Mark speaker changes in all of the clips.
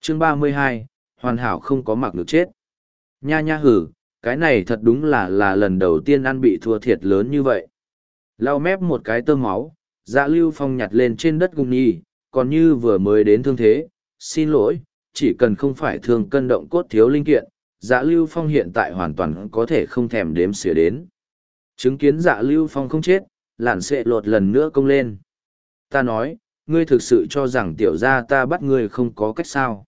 Speaker 1: Chương 32, hoàn hảo không có mặc được chết. Nha nha hử, cái này thật đúng là lần đầu tiên ăn bị thua thiệt lớn như vậy. Lau mép một cái tơ máu, Dạ Lưu Phong nhặt lên trên đất Gung Nhi, còn như vừa mới đến thương thế, xin lỗi, chỉ cần không phải thương cân động cốt thiếu linh kiện, Dạ Lưu Phong hiện tại hoàn toàn có thể không thèm đếm xỉa đến. Chứng kiến Dạ Lưu Phong không chết, Lạn Sệ Lột lần nữa công lên. Ta nói, ngươi thực sự cho rằng tiểu gia ta bắt ngươi không có cách sao.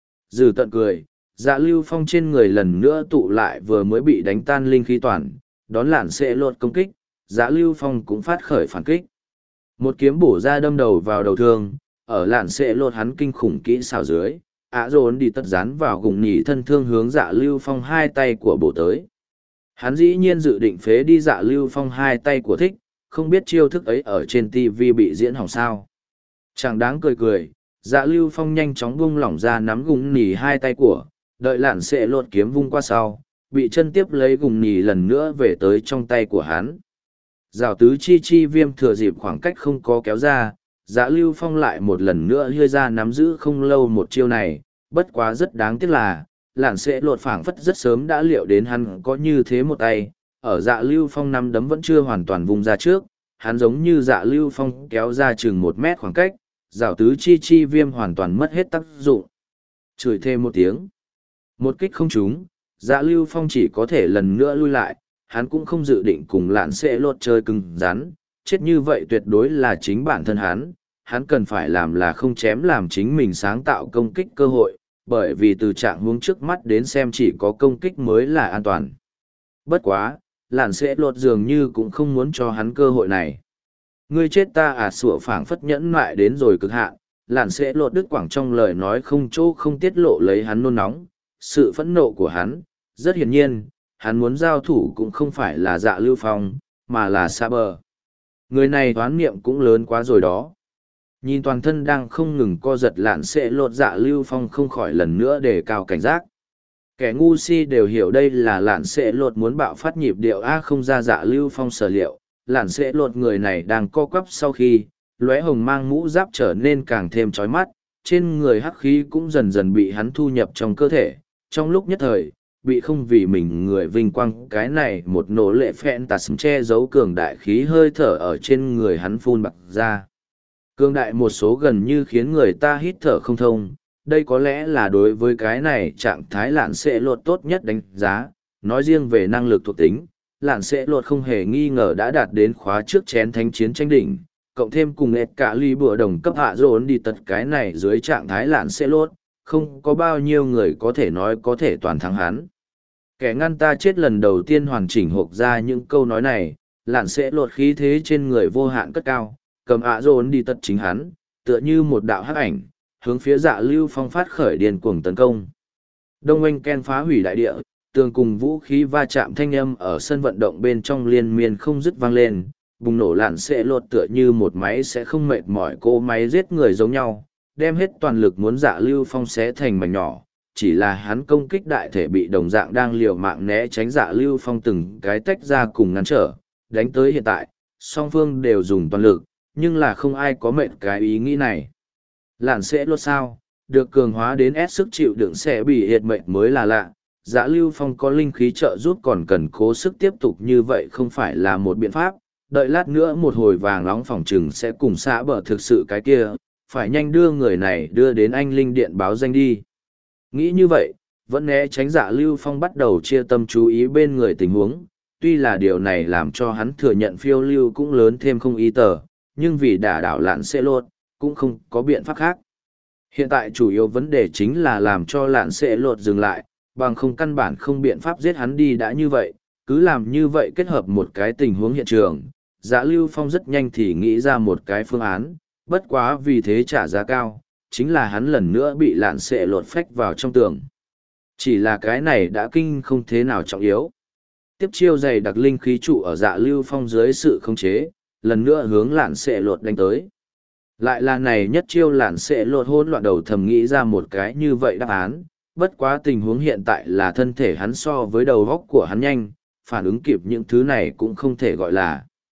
Speaker 1: Dừ tận cười, Dạ Lưu Phong trên người lần nữa tụ lại vừa mới bị đánh tan linh khí toàn, đón Lạn Sệ Lột công kích, Dạ Lưu Phong cũng phát khởi phản kích. Một kiếm bổ ra đâm đầu vào đầu thương, ở Lạn Sệ Lột hắn kinh khủng kỹ xảo dưới, ạ dồn đi tất dán vào gùng nhỉ thân thương hướng Dạ Lưu Phong hai tay của bổ tới. Hắn dĩ nhiên dự định phế đi Dạ Lưu Phong hai tay của thích, không biết chiêu thức ấy ở trên TV bị diễn hỏng sao. Chẳng đáng cười cười, Dạ Lưu Phong nhanh chóng buông lỏng ra nắm gùng nhỉ hai tay của, đợi Lạn Sệ Lột kiếm vung qua sau, bị chân tiếp lấy gùng nhỉ lần nữa về tới trong tay của hắn. Giảo tứ chi chi viêm thừa dịp khoảng cách không có kéo ra, Dạ Lưu Phong lại một lần nữa hơi ra nắm giữ không lâu một chiêu này, bất quá rất đáng tiếc là, Lạn Sệ Lột phảng phất rất sớm đã liệu đến hắn có như thế một tay, ở Dạ Lưu Phong nắm đấm vẫn chưa hoàn toàn vùng ra trước, hắn giống như Dạ Lưu Phong kéo ra chừng 1 mét khoảng cách, giảo tứ chi chi viêm hoàn toàn mất hết tác dụng. Chửi thêm một tiếng. Một kích không trúng, Dạ Lưu Phong chỉ có thể lần nữa lui lại, hắn cũng không dự định cùng Lạn Sệ Lột chơi cứng rắn, chết như vậy tuyệt đối là chính bản thân hắn cần phải làm là không chém làm chính mình sáng tạo công kích cơ hội, bởi vì từ trạng huống trước mắt đến xem chỉ có công kích mới là an toàn. Bất quá, Lạn Sệ Lột dường như cũng không muốn cho hắn cơ hội này. Ngươi chết ta à, sủa phảng phất nhẫn mại đến rồi cực hạn, Lạn Sệ Lột đứt quãng trong lời nói không chỗ không tiết lộ lấy hắn nôn nóng, sự phẫn nộ của hắn, rất hiển nhiên, hắn muốn giao thủ cũng không phải là Dạ Lưu Phong, mà là Saber. Người này toán niệm cũng lớn quá rồi đó. Nhìn toàn thân đang không ngừng co giật Lạn Sệ Lột, Dạ Lưu Phong không khỏi lần nữa đề cao cảnh giác. Kẻ ngu si đều hiểu đây là Lạn Sệ Lột muốn bạo phát nhịp điệu A không ra Dạ Lưu Phong sở liệu. Lạn Sệ Lột người này đang co quắp sau khi, lóe hồng mang mũ giáp trở nên càng thêm chói mắt, trên người hắc khí cũng dần dần bị hắn thu nhập trong cơ thể. Trong lúc nhất thời, bị không vì mình người vinh quang cái này một nỗ lệ phẹn tà sấm che giấu cường đại khí hơi thở ở trên người hắn phun bật ra. Cường đại một số gần như khiến người ta hít thở không thông, đây có lẽ là đối với cái này trạng thái Lạn Sệ Lột tốt nhất đánh giá, nói riêng về năng lực thuộc tính, Lạn Sệ Lột không hề nghi ngờ đã đạt đến khóa trước chén thánh chiến tranh đỉnh, cộng thêm cùng ệt cả ly bùa đồng cấp hạ dồn đi tật cái này dưới trạng thái Lạn Sệ Lột, không có bao nhiêu người có thể nói có thể toàn thắng hắn. Kẻ ngăn ta chết lần đầu tiên hoàn chỉnh hộp ra những câu nói này, Lạn Sệ Lột khí thế trên người vô hạn cất cao, cầm ạ dồn đi tật chính hắn, tựa như một đạo hắc ảnh, hướng phía Dạ Lưu Phong phát khởi điên cuồng tấn công. Đông oanh ken phá hủy đại địa, tường cùng vũ khí va chạm thanh âm ở sân vận động bên trong liên miên không dứt vang lên, bùng nổ Lạn Sệ Lột tựa như một máy sẽ không mệt mỏi cỗ máy giết người giống nhau, đem hết toàn lực muốn Dạ Lưu Phong xé thành mảnh nhỏ. Chỉ là hắn công kích đại thể bị đồng dạng đang liều mạng né tránh Dạ Lưu Phong từng cái tách ra cùng ngăn trở, đánh tới hiện tại, song phương đều dùng toàn lực, nhưng là không ai có mệt cái ý nghĩ này. Lạn Sệ Lột sao, được cường hóa đến S sức chịu đựng sẽ bị hiệt mệnh mới là lạ, Dạ Lưu Phong có linh khí trợ giúp còn cần cố sức tiếp tục như vậy không phải là một biện pháp, đợi lát nữa một hồi vàng nóng phòng trừng sẽ cùng xã bờ thực sự cái kia, phải nhanh đưa người này đưa đến anh linh điện báo danh đi. Nghĩ như vậy, vẫn né tránh Dạ Lưu Phong bắt đầu chia tâm chú ý bên người tình huống, tuy là điều này làm cho hắn thừa nhận phiêu lưu cũng lớn thêm không ý tờ, nhưng vì đả đảo Lạn Sệ Lột, cũng không có biện pháp khác. Hiện tại chủ yếu vấn đề chính là làm cho Lạn Sệ Lột dừng lại, bằng không căn bản không biện pháp giết hắn đi đã như vậy, cứ làm như vậy kết hợp một cái tình huống hiện trường. Dạ Lưu Phong rất nhanh thì nghĩ ra một cái phương án, bất quá vì thế trả giá cao, chính là hắn lần nữa bị Lạn Sệ Lột phách vào trong tường. Chỉ là cái này đã kinh không thế nào trọng yếu. Tiếp chiêu dày đặc linh khí trụ ở Dạ Lưu Phong dưới sự khống chế, lần nữa hướng Lạn Sệ Lột đánh tới. Lại là này nhất chiêu Lạn Sệ Lột hỗn loạn đầu thầm nghĩ ra một cái như vậy đáp án, bất quá tình huống hiện tại là thân thể hắn so với đầu góc của hắn nhanh, phản ứng kịp những thứ này cũng không thể gọi là.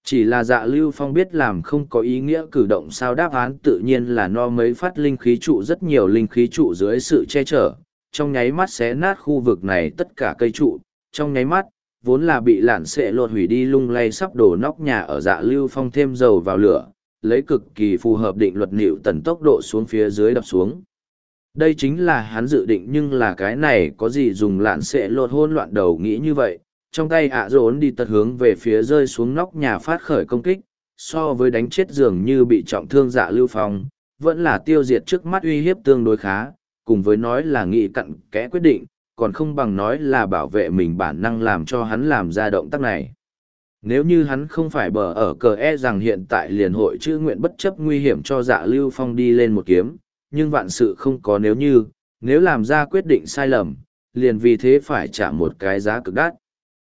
Speaker 1: Chỉ là Dạ Lưu Phong biết làm không có ý nghĩa cử động sao, đáp án tự nhiên là no mấy phát linh khí trụ, rất nhiều linh khí trụ dưới sự che chở, trong nháy mắt xé nát khu vực này tất cả cây trụ, trong nháy mắt, vốn là bị lạn xệ lột hủy đi lung lay sắp đổ nóc nhà ở Dạ Lưu Phong thêm dầu vào lửa, lấy cực kỳ phù hợp định luật Newton tốc độ xuống phía dưới đập xuống. Đây chính là hắn dự định, nhưng là cái này có gì dùng, lạn xệ lột hôn loạn đầu nghĩ như vậy, trong tay ạ dồn đi tật hướng về phía rơi xuống nóc nhà phát khởi công kích, so với đánh chết dường như bị trọng thương Dạ Lưu Phong, vẫn là tiêu diệt trước mắt uy hiếp tương đối khá, cùng với nói là nghị cặn kẽ quyết định, còn không bằng nói là bảo vệ mình bản năng làm cho hắn làm ra động tác này. Nếu như hắn không phải bờ ở cờ rằng hiện tại liền hội chữ nguyện bất chấp nguy hiểm cho Dạ Lưu Phong đi lên một kiếm, nhưng vạn sự không có nếu làm ra quyết định sai lầm, liền vì thế phải trả một cái giá cực đắt.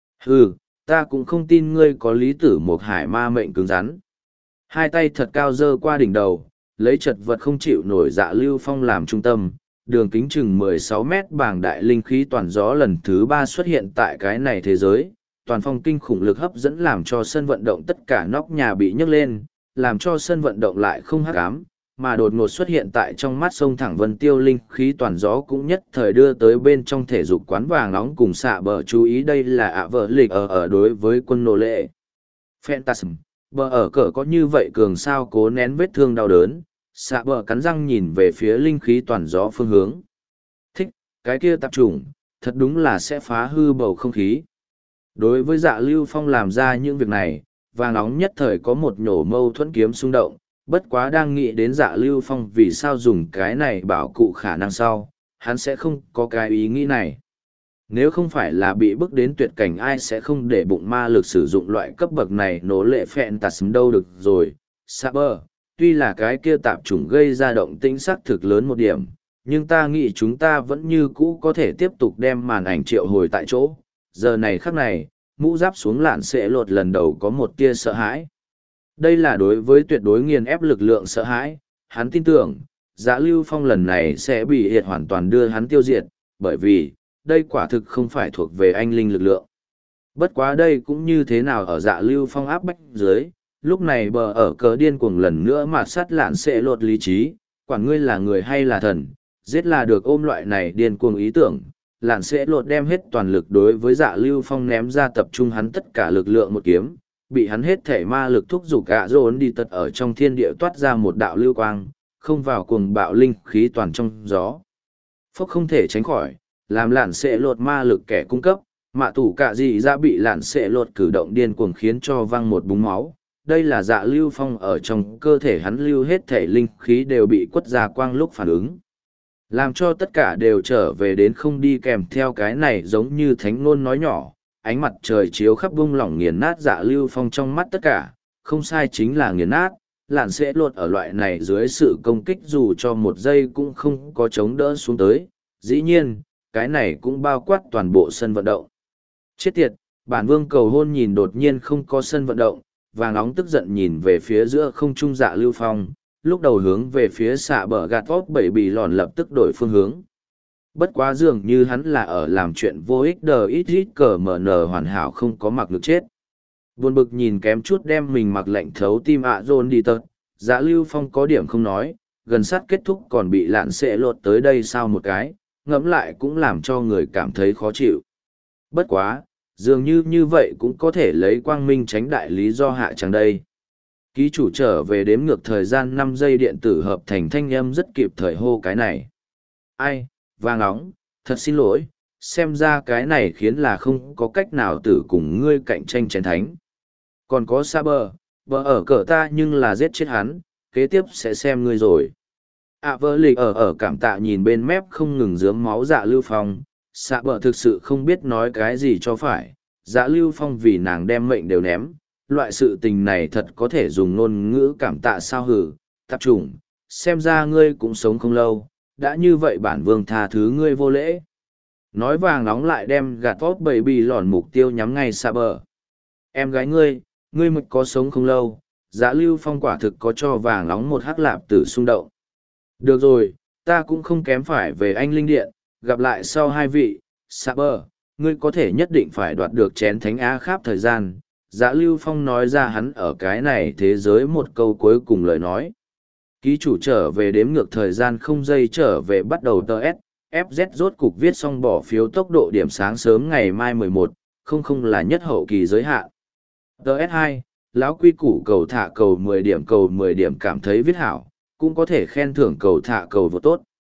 Speaker 1: Ta cũng không tin ngươi có lý tử một hải ma mệnh cứng rắn. Hai tay thật cao dơ qua đỉnh đầu, lấy chật vật không chịu nổi Dạ Lưu Phong làm trung tâm, đường kính chừng 16 mét bảng đại linh khí toàn gió lần thứ 3 xuất hiện tại cái này thế giới. Toàn phong kinh khủng lực hấp dẫn làm cho sân vận động tất cả nóc nhà bị nhấc lên, làm cho sân vận động lại không hắc ám, mà đột ngột xuất hiện tại trong mắt sông thẳng vân tiêu linh khí toàn gió cũng nhất thời đưa tới bên trong thể dục quán vàng nóng cùng xạ bờ chú ý. Đây là ạ vợ lịch ở đối với quân nô lệ. Phantasm, bờ ở cờ có như vậy cường sao, cố nén vết thương đau đớn, xạ bờ cắn răng nhìn về phía linh khí toàn gió phương hướng. Thích, cái kia tạp chủng, thật đúng là sẽ phá hư bầu không khí. Đối với Dạ Lưu Phong làm ra những việc này, vàng nóng nhất thời có một nhổ mâu thuẫn kiếm xung động, bất quá đang nghĩ đến Dạ Lưu Phong vì sao dùng cái này bảo cụ khả năng sau, hắn sẽ không có cái ý nghĩ này. Nếu không phải là bị bức đến tuyệt cảnh, ai sẽ không để bụng ma lực sử dụng loại cấp bậc này nổ lệ phẹn tạt đâu được rồi. Saber, tuy là cái kia tạp chủng gây ra động tĩnh sắc thực lớn một điểm, nhưng ta nghĩ chúng ta vẫn như cũ có thể tiếp tục đem màn ảnh triệu hồi tại chỗ. Giờ này khắc này, mũ giáp xuống lạn sẽ lột lần đầu có một tia sợ hãi. Đây là đối với tuyệt đối nghiền ép lực lượng sợ hãi, hắn tin tưởng, Dạ Lưu Phong lần này sẽ bị hiệt hoàn toàn đưa hắn tiêu diệt, bởi vì, đây quả thực không phải thuộc về anh linh lực lượng. Bất quá đây cũng như thế nào ở Dạ Lưu Phong áp bách dưới, lúc này bờ ở cờ điên cuồng lần nữa mà sát lạn sẽ lột lý trí, quản ngươi là người hay là thần, giết là được, ôm loại này điên cuồng ý tưởng. Lạn sẽ lột đem hết toàn lực đối với Dạ Lưu Phong ném ra, tập trung hắn tất cả lực lượng một kiếm, bị hắn hết thể ma lực thúc giục gạ dồn đi tật ở trong thiên địa toát ra một đạo lưu quang, không vào cuồng bạo linh khí toàn trong gió. Phốc không thể tránh khỏi, làm lạn sẽ lột ma lực kẻ cung cấp, mạ tủ cả gì ra bị lạn sẽ lột cử động điên cuồng khiến cho văng một búng máu. Đây là Dạ Lưu Phong ở trong cơ thể hắn lưu hết thể linh khí đều bị quất ra quang lúc phản ứng. Làm cho tất cả đều trở về đến không, đi kèm theo cái này giống như thánh ngôn nói nhỏ, ánh mặt trời chiếu khắp vung lỏng nghiền nát Dạ Lưu Phong trong mắt tất cả, không sai chính là nghiền nát, lạn sẽ lột ở loại này dưới sự công kích dù cho một giây cũng không có chống đỡ xuống tới, dĩ nhiên, cái này cũng bao quát toàn bộ sân vận động. Chết tiệt, bản vương cầu hôn nhìn đột nhiên không có sân vận động, vàng nóng tức giận nhìn về phía giữa không trung Dạ Lưu Phong, lúc đầu hướng về phía xạ bờ gạt vóp bảy bì lòn lập tức đổi phương hướng. Bất quá dường như hắn là ở làm chuyện vô ích, đờ ít ít cờ mở nở hoàn hảo không có mặc lực chết. Buồn bực nhìn kém chút đem mình mặc lạnh thấu tim ạ dồn đi tật, Dạ Lưu Phong có điểm không nói, gần sát kết thúc còn bị lạn sẽ lột tới đây sao một cái, ngẫm lại cũng làm cho người cảm thấy khó chịu. Bất quá, dường như vậy cũng có thể lấy quang minh tránh đại lý do hạ chẳng đây. Ký chủ trở về đếm ngược thời gian 5 giây, điện tử hợp thành thanh âm rất kịp thời hô cái này. Ai, vàng nóng, thật xin lỗi, xem ra cái này khiến là không có cách nào tử cùng ngươi cạnh tranh chén thánh. Còn có Saber, vợ ở cờ ta nhưng là giết chết hắn, kế tiếp sẽ xem ngươi rồi. Vợ lịch ở cảm tạ nhìn bên mép không ngừng dướm máu Dạ Lưu Phong, Saber thực sự không biết nói cái gì cho phải, Dạ Lưu Phong vì nàng đem mệnh đều ném. Loại sự tình này thật có thể dùng ngôn ngữ cảm tạ sao hử, tạp chủng, xem ra ngươi cũng sống không lâu, đã như vậy bản vương tha thứ ngươi vô lễ. Nói vàng nóng lại đem gạt vót bầy bì lòn mục tiêu nhắm ngay xa bờ. Em gái ngươi mực có sống không lâu, Dạ Lưu Phong quả thực có cho vàng nóng một hắc lạp tử xung động. Được rồi, ta cũng không kém phải về anh linh điện, gặp lại sau hai vị, xa bờ, ngươi có thể nhất định phải đoạt được chén thánh á kháp thời gian. Dạ Lưu Phong nói ra hắn ở cái này thế giới một câu cuối cùng lời nói. Ký chủ trở về đếm ngược thời gian không giây trở về bắt đầu tờ S, FZ rốt cục viết xong bỏ phiếu tốc độ điểm sáng sớm ngày mai 11, không là nhất hậu kỳ giới hạn. Tờ S2, lão quy củ cầu thả cầu 10 điểm cảm thấy viết hảo, cũng có thể khen thưởng cầu thả cầu vô tốt.